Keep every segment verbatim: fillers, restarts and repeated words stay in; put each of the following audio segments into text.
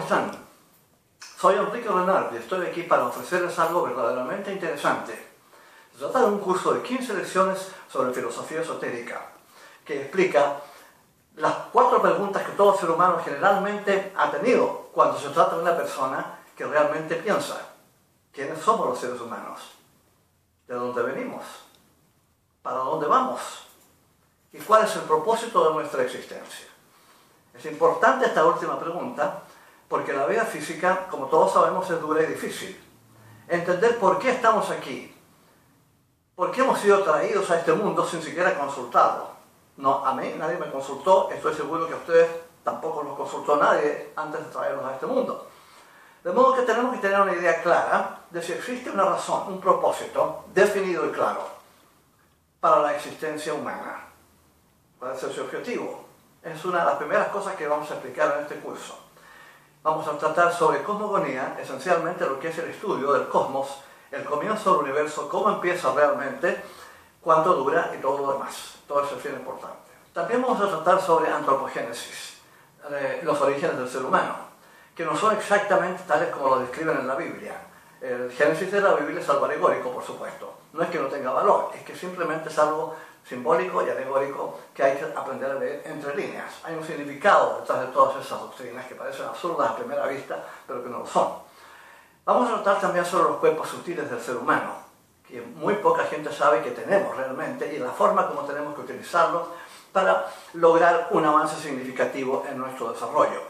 están? Soy Enrique Renard y estoy aquí para ofrecerles algo verdaderamente interesante. Se trata de un curso de quince lecciones sobre filosofía esotérica que explica las cuatro preguntas que todo ser humano generalmente ha tenido cuando se trata de una persona que realmente piensa. ¿Quiénes somos los seres humanos? ¿De dónde venimos? ¿Para dónde vamos? ¿Y cuál es el propósito de nuestra existencia? Es importante esta última pregunta porque la vida física, como todos sabemos, es dura y difícil. Entender por qué estamos aquí, por qué hemos sido traídos a este mundo sin siquiera consultarlo. No, a mí nadie me consultó, estoy seguro que a ustedes tampoco los consultó nadie antes de traernos a este mundo. De modo que tenemos que tener una idea clara de si existe una razón, un propósito definido y claro para la existencia humana. ¿Cuál es ese objetivo? Es una de las primeras cosas que vamos a explicar en este curso. Vamos a tratar sobre cosmogonía, esencialmente lo que es el estudio del cosmos, el comienzo del universo, cómo empieza realmente, cuánto dura y todo lo demás. Todo eso es bien importante. También vamos a tratar sobre antropogénesis, eh, los orígenes del ser humano, que no son exactamente tales como lo describen en la Biblia. El Génesis de la Biblia es algo alegórico, por supuesto. No es que no tenga valor, es que simplemente es algo simbólico y alegórico que hay que aprender a leer entre líneas. Hay un significado detrás de todas esas doctrinas que parecen absurdas a primera vista, pero que no lo son. Vamos a tratar también sobre los cuerpos sutiles del ser humano, que muy poca gente sabe que tenemos realmente, y la forma como tenemos que utilizarlos para lograr un avance significativo en nuestro desarrollo.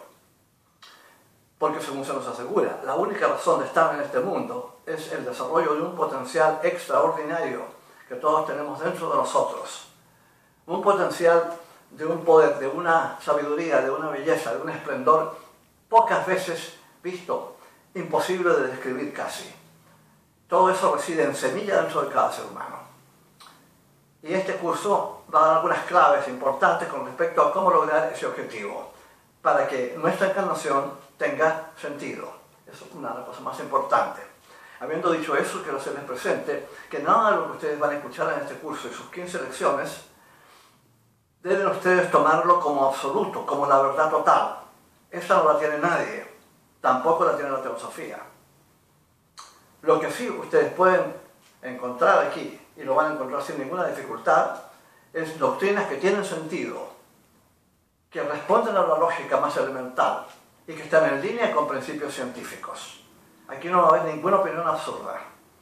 Porque según se nos asegura, la única razón de estar en este mundo es el desarrollo de un potencial extraordinario que todos tenemos dentro de nosotros. Un potencial de un poder, de una sabiduría, de una belleza, de un esplendor pocas veces visto, imposible de describir casi. Todo eso reside en semilla dentro de cada ser humano. Y este curso va a dar algunas claves importantes con respecto a cómo lograr ese objetivo, para que nuestra encarnación tenga sentido. Eso es una de las cosas más importantes. Habiendo dicho eso, quiero hacerles presente que nada de lo que ustedes van a escuchar en este curso y sus quince lecciones deben ustedes tomarlo como absoluto, como la verdad total. Esa no la tiene nadie, tampoco la tiene la teosofía. Lo que sí ustedes pueden encontrar aquí, y lo van a encontrar sin ninguna dificultad, es doctrinas que tienen sentido, que responden a la lógica más elemental y que están en línea con principios científicos. Aquí no va a haber ninguna opinión absurda.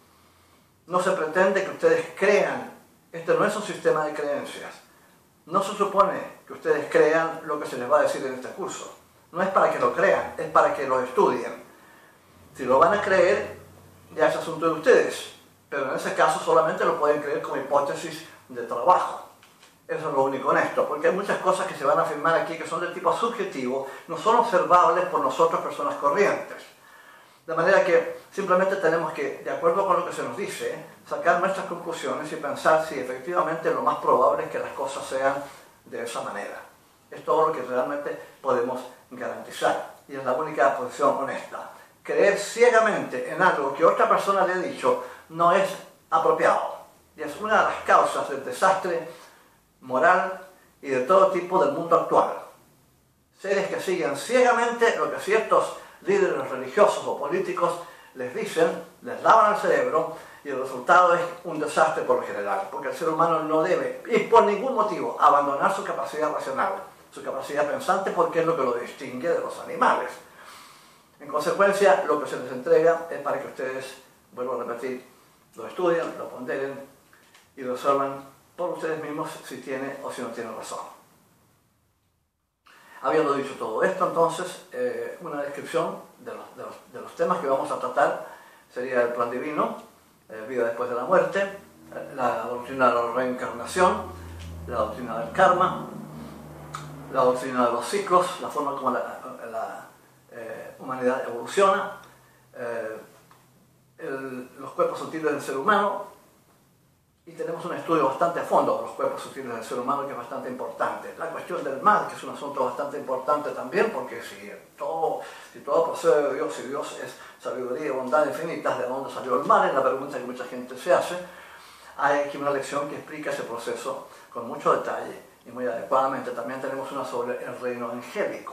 No se pretende que ustedes crean. Este no es un sistema de creencias. No se supone que ustedes crean lo que se les va a decir en este curso. No es para que lo crean, es para que lo estudien. Si lo van a creer, ya es asunto de ustedes. Pero en ese caso solamente lo pueden creer como hipótesis de trabajo. Eso es lo único honesto, porque hay muchas cosas que se van a afirmar aquí que son de tipo subjetivo, no son observables por nosotros, personas corrientes. De manera que simplemente tenemos que, de acuerdo con lo que se nos dice, sacar nuestras conclusiones y pensar si efectivamente lo más probable es que las cosas sean de esa manera. Es todo lo que realmente podemos garantizar y es la única posición honesta. Creer ciegamente en algo que otra persona le ha dicho no es apropiado y es una de las causas del desastre moral y de todo tipo del mundo actual. Seres que siguen ciegamente lo que ciertos líderes religiosos o políticos les dicen, les lavan el cerebro y el resultado es un desastre por lo general, porque el ser humano no debe, y por ningún motivo, abandonar su capacidad racional, su capacidad pensante, porque es lo que lo distingue de los animales. En consecuencia, lo que se les entrega es para que ustedes, vuelvo a repetir, lo estudien, lo ponderen y lo resuelvan por ustedes mismos si tiene o si no tiene razón. Habiendo dicho todo esto, entonces, eh, una descripción de los, de, los, de los temas que vamos a tratar sería el plan divino, eh, vida después de la muerte, eh, la doctrina de la reencarnación, la doctrina del karma, la doctrina de los ciclos, la forma como la, la eh, humanidad evoluciona, eh, el, los cuerpos sutiles del ser humano. Y tenemos un estudio bastante a fondo de los cuerpos sutiles del ser humano que es bastante importante. La cuestión del mal, que es un asunto bastante importante también, porque si todo, si todo procede de Dios y Dios es sabiduría y bondad infinitas, ¿de dónde salió el mal? Es la pregunta que mucha gente se hace. Hay aquí una lección que explica ese proceso con mucho detalle y muy adecuadamente. También tenemos una sobre el reino angélico.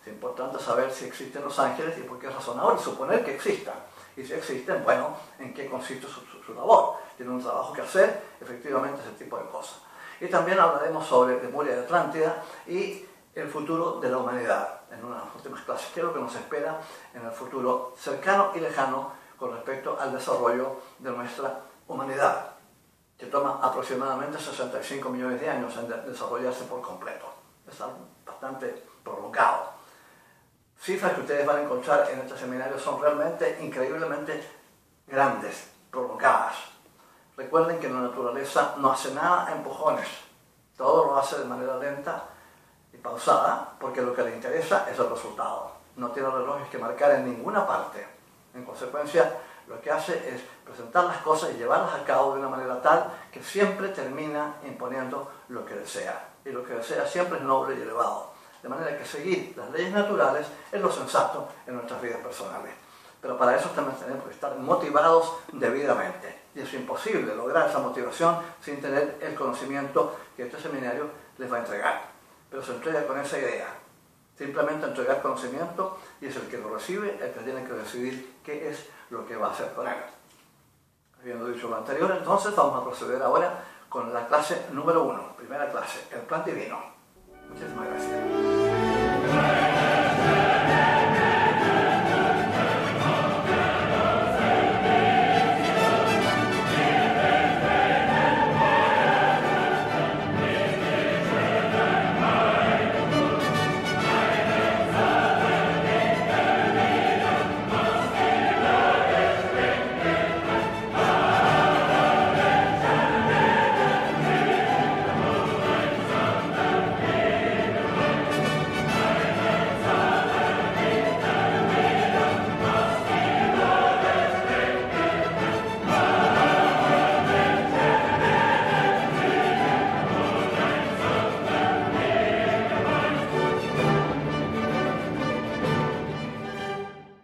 Es importante saber si existen los ángeles y por qué es razonable suponer que existan. Y si existen, bueno, en qué consiste su, su, su labor. Tienen un trabajo que hacer, efectivamente, ese tipo de cosas. Y también hablaremos sobre Lemuria y Atlántida y el futuro de la humanidad, en unas últimas clases. ¿Qué es lo que nos espera en el futuro cercano y lejano con respecto al desarrollo de nuestra humanidad, que toma aproximadamente sesenta y cinco millones de años en de desarrollarse por completo? Es algo bastante prolongado. Cifras que ustedes van a encontrar en este seminario son realmente increíblemente grandes, prolongadas. Recuerden que la naturaleza no hace nada a empujones, todo lo hace de manera lenta y pausada, porque lo que le interesa es el resultado. No tiene relojes que marcar en ninguna parte. En consecuencia, lo que hace es presentar las cosas y llevarlas a cabo de una manera tal que siempre termina imponiendo lo que desea. Y lo que desea siempre es noble y elevado. De manera que seguir las leyes naturales es lo sensato en nuestras vidas personales. Pero para eso también tenemos que estar motivados debidamente. Y es imposible lograr esa motivación sin tener el conocimiento que este seminario les va a entregar. Pero se entrega con esa idea. Simplemente entregar conocimiento y es el que lo recibe el que tiene que decidir qué es lo que va a hacer con él. Habiendo dicho lo anterior, entonces vamos a proceder ahora con la clase número uno, primera clase, el plan divino. Muchísimas gracias.